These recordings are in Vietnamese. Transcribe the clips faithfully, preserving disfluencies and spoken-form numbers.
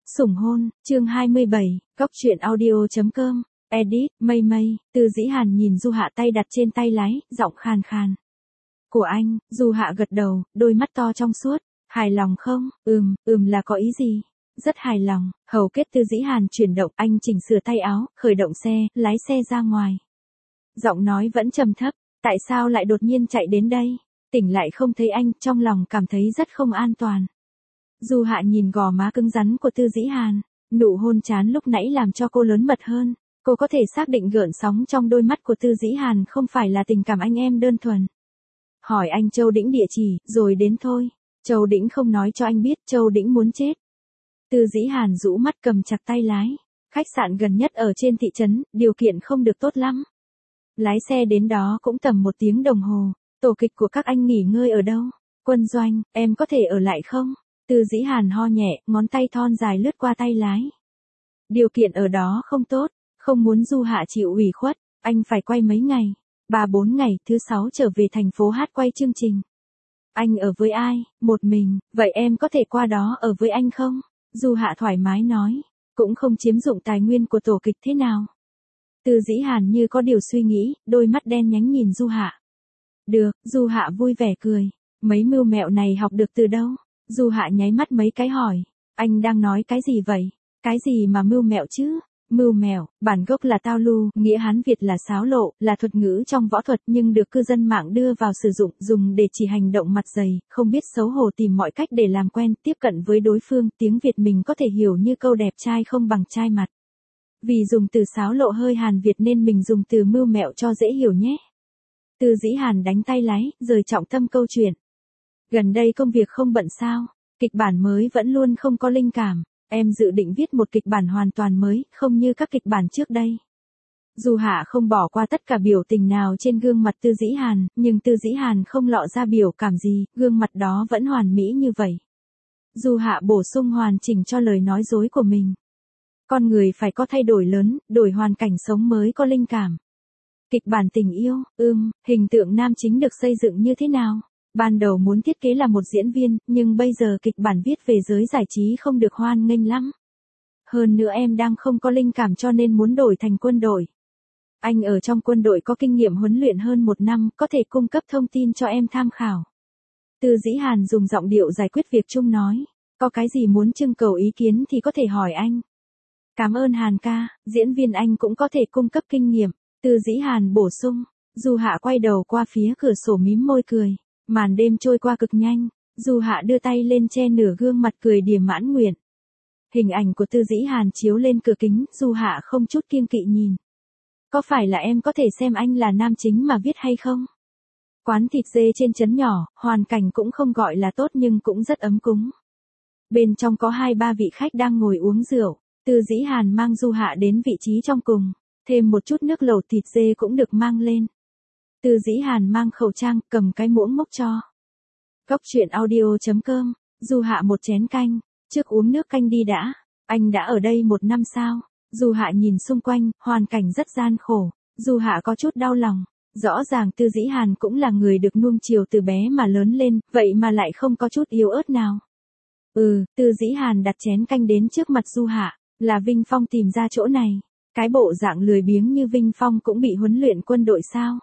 Sủng hôn, chương hai mươi bảy, góc truyện audio.com, edit, mây mây, Từ Dĩ Hàn nhìn Du Hạ tay đặt trên tay lái, giọng khàn khàn. Của anh, Du Hạ gật đầu, đôi mắt to trong suốt, hài lòng không, ừm, ừm là có ý gì? Rất hài lòng, hầu kết Từ Dĩ Hàn chuyển động, anh chỉnh sửa tay áo, khởi động xe, lái xe ra ngoài. Giọng nói vẫn trầm thấp, tại sao lại đột nhiên chạy đến đây? Tỉnh lại không thấy anh, trong lòng cảm thấy rất không an toàn. Du Hạ nhìn gò má cứng rắn của Từ Dĩ Hàn, nụ hôn chán lúc nãy làm cho cô lớn mật hơn, cô có thể xác định gợn sóng trong đôi mắt của Từ Dĩ Hàn không phải là tình cảm anh em đơn thuần. Hỏi anh Châu Đĩnh địa chỉ, rồi đến thôi. Châu Đĩnh không nói cho anh biết, Châu Đĩnh muốn chết. Từ Dĩ Hàn rũ mắt cầm chặt tay lái, khách sạn gần nhất ở trên thị trấn, điều kiện không được tốt lắm. Lái xe đến đó cũng tầm một tiếng đồng hồ, tổ kịch của các anh nghỉ ngơi ở đâu? Quân doanh, em có thể ở lại không? Từ Dĩ Hàn ho nhẹ, ngón tay thon dài lướt qua tay lái. Điều kiện ở đó không tốt, không muốn Du Hạ chịu ủy khuất, anh phải quay mấy ngày, ba bốn ngày, thứ sáu trở về thành phố hát quay chương trình. Anh ở với ai? Một mình, vậy em có thể qua đó ở với anh không? Du Hạ thoải mái nói, cũng không chiếm dụng tài nguyên của tổ kịch thế nào. Từ Dĩ Hàn như có điều suy nghĩ, đôi mắt đen nhánh nhìn Du Hạ. Được, Du Hạ vui vẻ cười, mấy mưu mẹo này học được từ đâu? Du Hạ nháy mắt mấy cái hỏi, anh đang nói cái gì vậy? Cái gì mà mưu mẹo chứ? Mưu mẹo, bản gốc là tao lưu, nghĩa Hán Việt là xáo lộ, là thuật ngữ trong võ thuật nhưng được cư dân mạng đưa vào sử dụng, dùng để chỉ hành động mặt dày, không biết xấu hổ tìm mọi cách để làm quen, tiếp cận với đối phương, tiếng Việt mình có thể hiểu như câu đẹp trai không bằng trai mặt. Vì dùng từ xáo lộ hơi Hàn Việt nên mình dùng từ mưu mẹo cho dễ hiểu nhé. Từ Dĩ Hàn đánh tay lái, rời trọng tâm câu chuyện. Gần đây công việc không bận sao, kịch bản mới vẫn luôn không có linh cảm, em dự định viết một kịch bản hoàn toàn mới, không như các kịch bản trước đây. Du Hạ không bỏ qua tất cả biểu tình nào trên gương mặt Từ Dĩ Hàn, nhưng Từ Dĩ Hàn không lọ ra biểu cảm gì, gương mặt đó vẫn hoàn mỹ như vậy. Du Hạ bổ sung hoàn chỉnh cho lời nói dối của mình. Con người phải có thay đổi lớn, đổi hoàn cảnh sống mới có linh cảm. Kịch bản tình yêu, ưm, hình tượng nam chính được xây dựng như thế nào? Ban đầu muốn thiết kế là một diễn viên, nhưng bây giờ kịch bản viết về giới giải trí không được hoan nghênh lắm. Hơn nữa em đang không có linh cảm cho nên muốn đổi thành quân đội. Anh ở trong quân đội có kinh nghiệm huấn luyện hơn một năm, có thể cung cấp thông tin cho em tham khảo. Từ Dĩ Hàn dùng giọng điệu giải quyết việc chung nói, có cái gì muốn trưng cầu ý kiến thì có thể hỏi anh. Cảm ơn Hàn ca, diễn viên anh cũng có thể cung cấp kinh nghiệm. Từ Dĩ Hàn bổ sung, Du Hạ quay đầu qua phía cửa sổ mím môi cười. Màn đêm trôi qua cực nhanh, Du Hạ đưa tay lên che nửa gương mặt cười điềm mãn nguyện. Hình ảnh của Từ Dĩ Hàn chiếu lên cửa kính, Du Hạ không chút kiêng kỵ nhìn. Có phải là em có thể xem anh là nam chính mà viết hay không? Quán thịt dê trên trấn nhỏ, hoàn cảnh cũng không gọi là tốt nhưng cũng rất ấm cúng. Bên trong có hai ba vị khách đang ngồi uống rượu, Từ Dĩ Hàn mang Du Hạ đến vị trí trong cùng, thêm một chút nước lẩu thịt dê cũng được mang lên. Từ Dĩ Hàn mang khẩu trang, cầm cái muỗng múc cho. Góc truyện audio.com, Du Hạ một chén canh, trước uống nước canh đi đã, anh đã ở đây một năm sao? Du Hạ nhìn xung quanh, hoàn cảnh rất gian khổ, Du Hạ có chút đau lòng, rõ ràng Từ Dĩ Hàn cũng là người được nuông chiều từ bé mà lớn lên, vậy mà lại không có chút yếu ớt nào. Ừ, Từ Dĩ Hàn đặt chén canh đến trước mặt Du Hạ, là Vinh Phong tìm ra chỗ này, cái bộ dạng lười biếng như Vinh Phong cũng bị huấn luyện quân đội sao?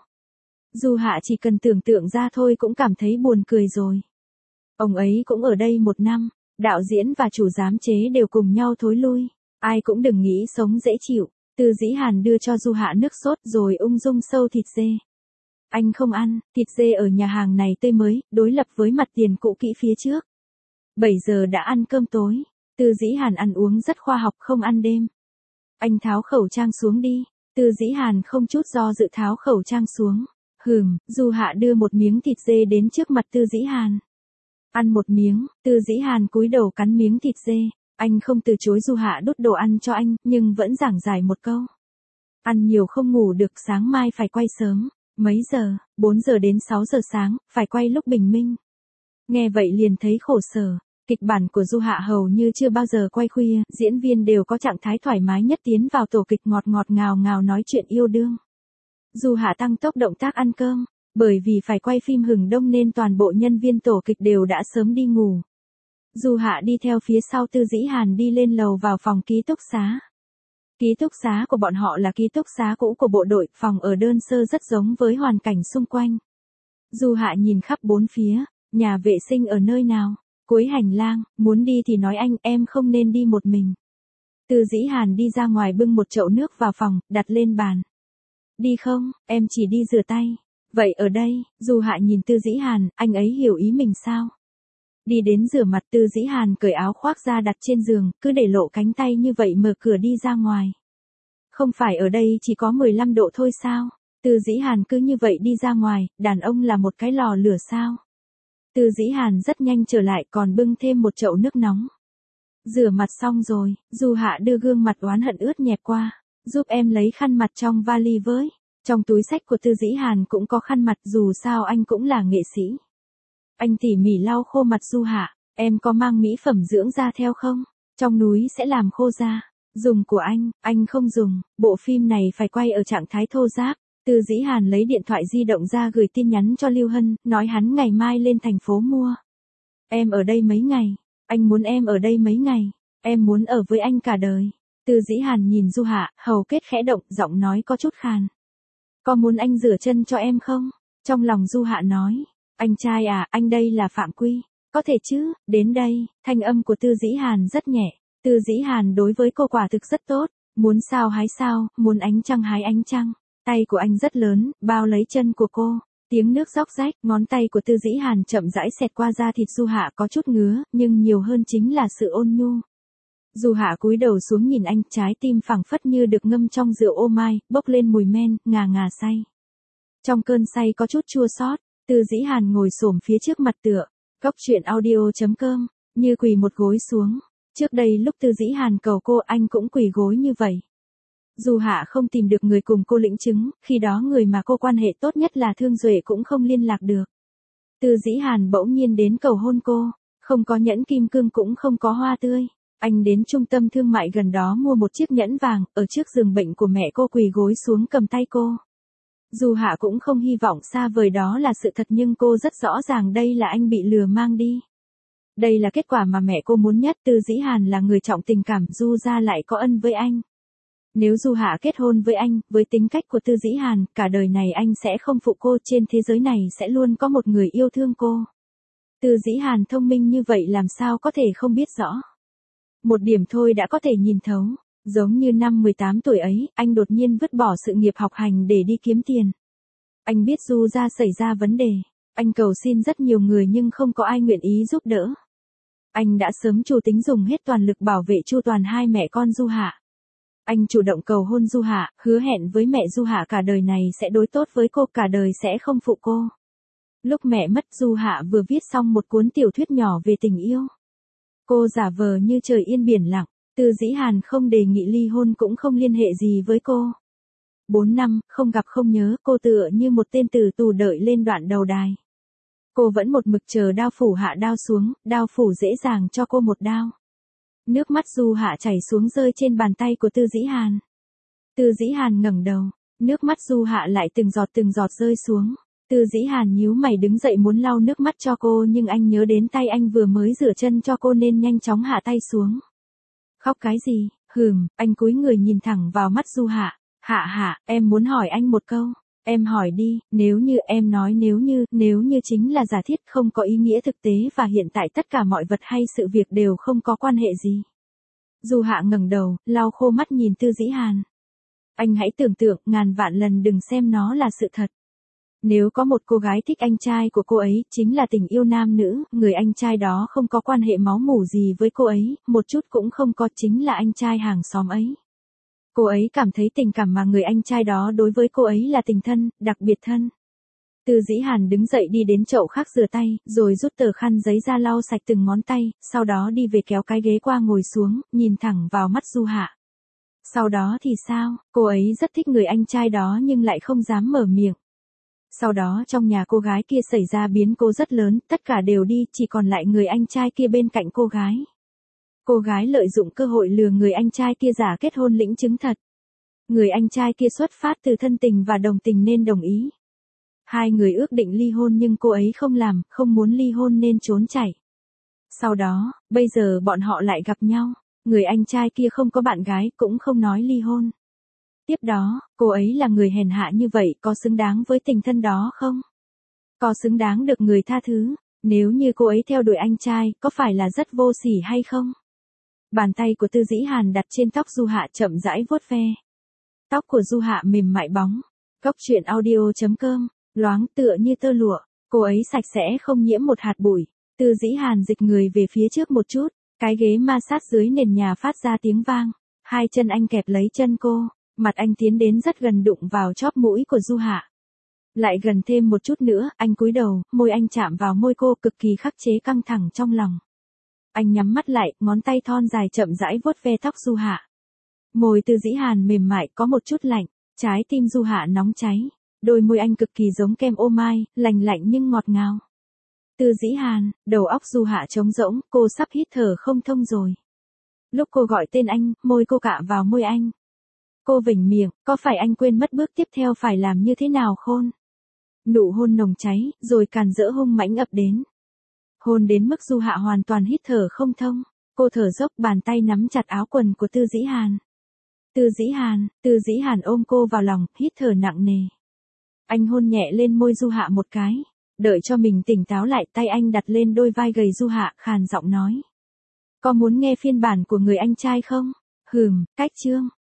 Du Hạ chỉ cần tưởng tượng ra thôi cũng cảm thấy buồn cười rồi. Ông ấy cũng ở đây một năm, đạo diễn và chủ giám chế đều cùng nhau thối lui, ai cũng đừng nghĩ sống dễ chịu. Từ Dĩ Hàn đưa cho Du Hạ nước sốt rồi ung dung sâu thịt dê. Anh không ăn, thịt dê ở nhà hàng này tươi mới, đối lập với mặt tiền cũ kỹ phía trước. bảy giờ đã ăn cơm tối, Từ Dĩ Hàn ăn uống rất khoa học không ăn đêm. Anh tháo khẩu trang xuống đi, Từ Dĩ Hàn không chút do dự tháo khẩu trang xuống. Hừm, Du Hạ đưa một miếng thịt dê đến trước mặt Từ Dĩ Hàn. Ăn một miếng, Từ Dĩ Hàn cúi đầu cắn miếng thịt dê. Anh không từ chối Du Hạ đút đồ ăn cho anh, nhưng vẫn giảng giải một câu. Ăn nhiều không ngủ được, sáng mai phải quay sớm. Mấy giờ? bốn giờ đến sáu giờ sáng, phải quay lúc bình minh. Nghe vậy liền thấy khổ sở. Kịch bản của Du Hạ hầu như chưa bao giờ quay khuya, diễn viên đều có trạng thái thoải mái nhất tiến vào tổ kịch ngọt ngọt ngào ngào nói chuyện yêu đương. Du Hạ tăng tốc động tác ăn cơm, bởi vì phải quay phim hừng đông nên toàn bộ nhân viên tổ kịch đều đã sớm đi ngủ. Du Hạ đi theo phía sau Tư Dĩ Hàn đi lên lầu vào phòng ký túc xá. Ký túc xá của bọn họ là ký túc xá cũ của bộ đội, phòng ở đơn sơ rất giống với hoàn cảnh xung quanh. Du Hạ nhìn khắp bốn phía, nhà vệ sinh ở nơi nào? Cuối hành lang, muốn đi thì nói anh, em không nên đi một mình. Tư Dĩ Hàn đi ra ngoài bưng một chậu nước vào phòng, đặt lên bàn. Đi không, em chỉ đi rửa tay. Vậy ở đây, Du Hạ nhìn Tư Dĩ Hàn, anh ấy hiểu ý mình sao? Đi đến rửa mặt, Tư Dĩ Hàn cởi áo khoác ra đặt trên giường, cứ để lộ cánh tay như vậy mở cửa đi ra ngoài. Không phải ở đây chỉ có mười lăm độ thôi sao? Tư Dĩ Hàn cứ như vậy đi ra ngoài, đàn ông là một cái lò lửa sao? Tư Dĩ Hàn rất nhanh trở lại còn bưng thêm một chậu nước nóng. Rửa mặt xong rồi, Du Hạ đưa gương mặt oán hận ướt nhẹp qua. Giúp em lấy khăn mặt trong vali với. Trong túi xách của Tư Dĩ Hàn cũng có khăn mặt, dù sao anh cũng là nghệ sĩ. Anh tỉ mỉ lau khô mặt Du Hạ, em có mang mỹ phẩm dưỡng da theo không? Trong núi sẽ làm khô da. Dùng của anh, anh không dùng, bộ phim này phải quay ở trạng thái thô ráp. Tư Dĩ Hàn lấy điện thoại di động ra gửi tin nhắn cho Lưu Hân, nói hắn ngày mai lên thành phố mua. Em ở đây mấy ngày? Anh muốn em ở đây mấy ngày? Em muốn ở với anh cả đời. Tư Dĩ Hàn nhìn Du Hạ, hầu kết khẽ động, giọng nói có chút khàn. Có muốn anh rửa chân cho em không? Trong lòng Du Hạ nói. Anh trai à, anh đây là phạm quy. Có thể chứ, đến đây, thanh âm của Tư Dĩ Hàn rất nhẹ. Tư Dĩ Hàn đối với cô quả thực rất tốt. Muốn sao hái sao, muốn ánh trăng hái ánh trăng. Tay của anh rất lớn, bao lấy chân của cô. Tiếng nước róc rách, ngón tay của Tư Dĩ Hàn chậm rãi xẹt qua da thịt Du Hạ có chút ngứa, nhưng nhiều hơn chính là sự ôn nhu. Du Hạ cúi đầu xuống nhìn anh, trái tim phẳng phất như được ngâm trong rượu ô mai, bốc lên mùi men, ngà ngà say. Trong cơn say có chút chua xót, Tư Dĩ Hàn ngồi xổm phía trước mặt tựa. Cóc truyện audio chấm com, như quỳ một gối xuống. Trước đây lúc Tư Dĩ Hàn cầu cô anh cũng quỳ gối như vậy. Du Hạ không tìm được người cùng cô lĩnh chứng, khi đó người mà cô quan hệ tốt nhất là Thương Duệ cũng không liên lạc được. Tư Dĩ Hàn bỗng nhiên đến cầu hôn cô, không có nhẫn kim cương cũng không có hoa tươi. Anh đến trung tâm thương mại gần đó mua một chiếc nhẫn vàng, ở trước giường bệnh của mẹ cô quỳ gối xuống cầm tay cô. Du Hạ cũng không hy vọng xa vời đó là sự thật nhưng cô rất rõ ràng đây là anh bị lừa mang đi. Đây là kết quả mà mẹ cô muốn nhất. Tư Dĩ Hàn là người trọng tình cảm, Du gia lại có ân với anh. Nếu Du Hạ kết hôn với anh, với tính cách của Tư Dĩ Hàn, cả đời này anh sẽ không phụ cô, trên thế giới này sẽ luôn có một người yêu thương cô. Tư Dĩ Hàn thông minh như vậy làm sao có thể không biết rõ. Một điểm thôi đã có thể nhìn thấu, giống như năm mười tám tuổi ấy, anh đột nhiên vứt bỏ sự nghiệp học hành để đi kiếm tiền. Anh biết Du gia xảy ra vấn đề, anh cầu xin rất nhiều người nhưng không có ai nguyện ý giúp đỡ. Anh đã sớm chủ tính dùng hết toàn lực bảo vệ chu toàn hai mẹ con Du Hạ. Anh chủ động cầu hôn Du Hạ, hứa hẹn với mẹ Du Hạ cả đời này sẽ đối tốt với cô, cả đời sẽ không phụ cô. Lúc mẹ mất, Du Hạ vừa viết xong một cuốn tiểu thuyết nhỏ về tình yêu. Cô giả vờ như trời yên biển lặng, Tư Dĩ Hàn không đề nghị ly hôn cũng không liên hệ gì với cô. Bốn năm, không gặp không nhớ, cô tựa như một tên tử tù đợi lên đoạn đầu đài. Cô vẫn một mực chờ đao phủ hạ đao xuống, đao phủ dễ dàng cho cô một đao. Nước mắt Du Hạ chảy xuống rơi trên bàn tay của Tư Dĩ Hàn. Tư Dĩ Hàn ngẩng đầu, nước mắt Du Hạ lại từng giọt từng giọt rơi xuống. Tư Dĩ Hàn nhíu mày đứng dậy muốn lau nước mắt cho cô nhưng anh nhớ đến tay anh vừa mới rửa chân cho cô nên nhanh chóng hạ tay xuống. Khóc cái gì, hừm, anh cúi người nhìn thẳng vào mắt Du Hạ. Hạ hạ, em muốn hỏi anh một câu. Em hỏi đi, nếu như em nói nếu như, nếu như chính là giả thiết không có ý nghĩa thực tế và hiện tại tất cả mọi vật hay sự việc đều không có quan hệ gì. Du Hạ ngẩng đầu, lau khô mắt nhìn Tư Dĩ Hàn. Anh hãy tưởng tượng, ngàn vạn lần đừng xem nó là sự thật. Nếu có một cô gái thích anh trai của cô ấy, chính là tình yêu nam nữ, người anh trai đó không có quan hệ máu mủ gì với cô ấy, một chút cũng không có, chính là anh trai hàng xóm ấy. Cô ấy cảm thấy tình cảm mà người anh trai đó đối với cô ấy là tình thân, đặc biệt thân. Tư Dĩ Hàn đứng dậy đi đến chậu khác rửa tay, rồi rút tờ khăn giấy ra lau sạch từng ngón tay, sau đó đi về kéo cái ghế qua ngồi xuống, nhìn thẳng vào mắt Du Hạ. Sau đó thì sao, cô ấy rất thích người anh trai đó nhưng lại không dám mở miệng. Sau đó trong nhà cô gái kia xảy ra biến cố rất lớn, tất cả đều đi, chỉ còn lại người anh trai kia bên cạnh cô gái. Cô gái lợi dụng cơ hội lừa người anh trai kia giả kết hôn lĩnh chứng thật. Người anh trai kia xuất phát từ thân tình và đồng tình nên đồng ý. Hai người ước định ly hôn nhưng cô ấy không làm, không muốn ly hôn nên trốn chạy. Sau đó, bây giờ bọn họ lại gặp nhau. Người anh trai kia không có bạn gái cũng không nói ly hôn. Tiếp đó, cô ấy là người hèn hạ như vậy có xứng đáng với tình thân đó không? Có xứng đáng được người tha thứ? Nếu như cô ấy theo đuổi anh trai, có phải là rất vô sỉ hay không? Bàn tay của Tư Dĩ Hàn đặt trên tóc Du Hạ chậm rãi vuốt ve. Tóc của Du Hạ mềm mại bóng. Cốc truyện audio chấm com, loáng tựa như tơ lụa. Cô ấy sạch sẽ không nhiễm một hạt bụi. Tư Dĩ Hàn dịch người về phía trước một chút. Cái ghế ma sát dưới nền nhà phát ra tiếng vang. Hai chân anh kẹp lấy chân cô. Mặt anh tiến đến rất gần đụng vào chóp mũi của Du Hạ. Lại gần thêm một chút nữa, anh cúi đầu, môi anh chạm vào môi cô cực kỳ khắc chế căng thẳng trong lòng. Anh nhắm mắt lại, ngón tay thon dài chậm rãi vuốt ve tóc Du Hạ. Môi Tư Dĩ Hàn mềm mại có một chút lạnh, trái tim Du Hạ nóng cháy. Đôi môi anh cực kỳ giống kem ô mai, lành lạnh nhưng ngọt ngào. Tư Dĩ Hàn, đầu óc Du Hạ trống rỗng, cô sắp hít thở không thông rồi. Lúc cô gọi tên anh, môi cô cạ vào môi anh. Cô vểnh miệng, có phải anh quên mất bước tiếp theo phải làm như thế nào khôn? Nụ hôn nồng cháy, rồi càn rỡ hung mãnh ập đến. Hôn đến mức Du Hạ hoàn toàn hít thở không thông. Cô thở dốc, bàn tay nắm chặt áo quần của Tư Dĩ Hàn. Tư Dĩ Hàn, Tư Dĩ Hàn ôm cô vào lòng, hít thở nặng nề. Anh hôn nhẹ lên môi Du Hạ một cái. Đợi cho mình tỉnh táo lại, tay anh đặt lên đôi vai gầy Du Hạ, khàn giọng nói. Có muốn nghe phiên bản của người anh trai không? Hừm, cách chương.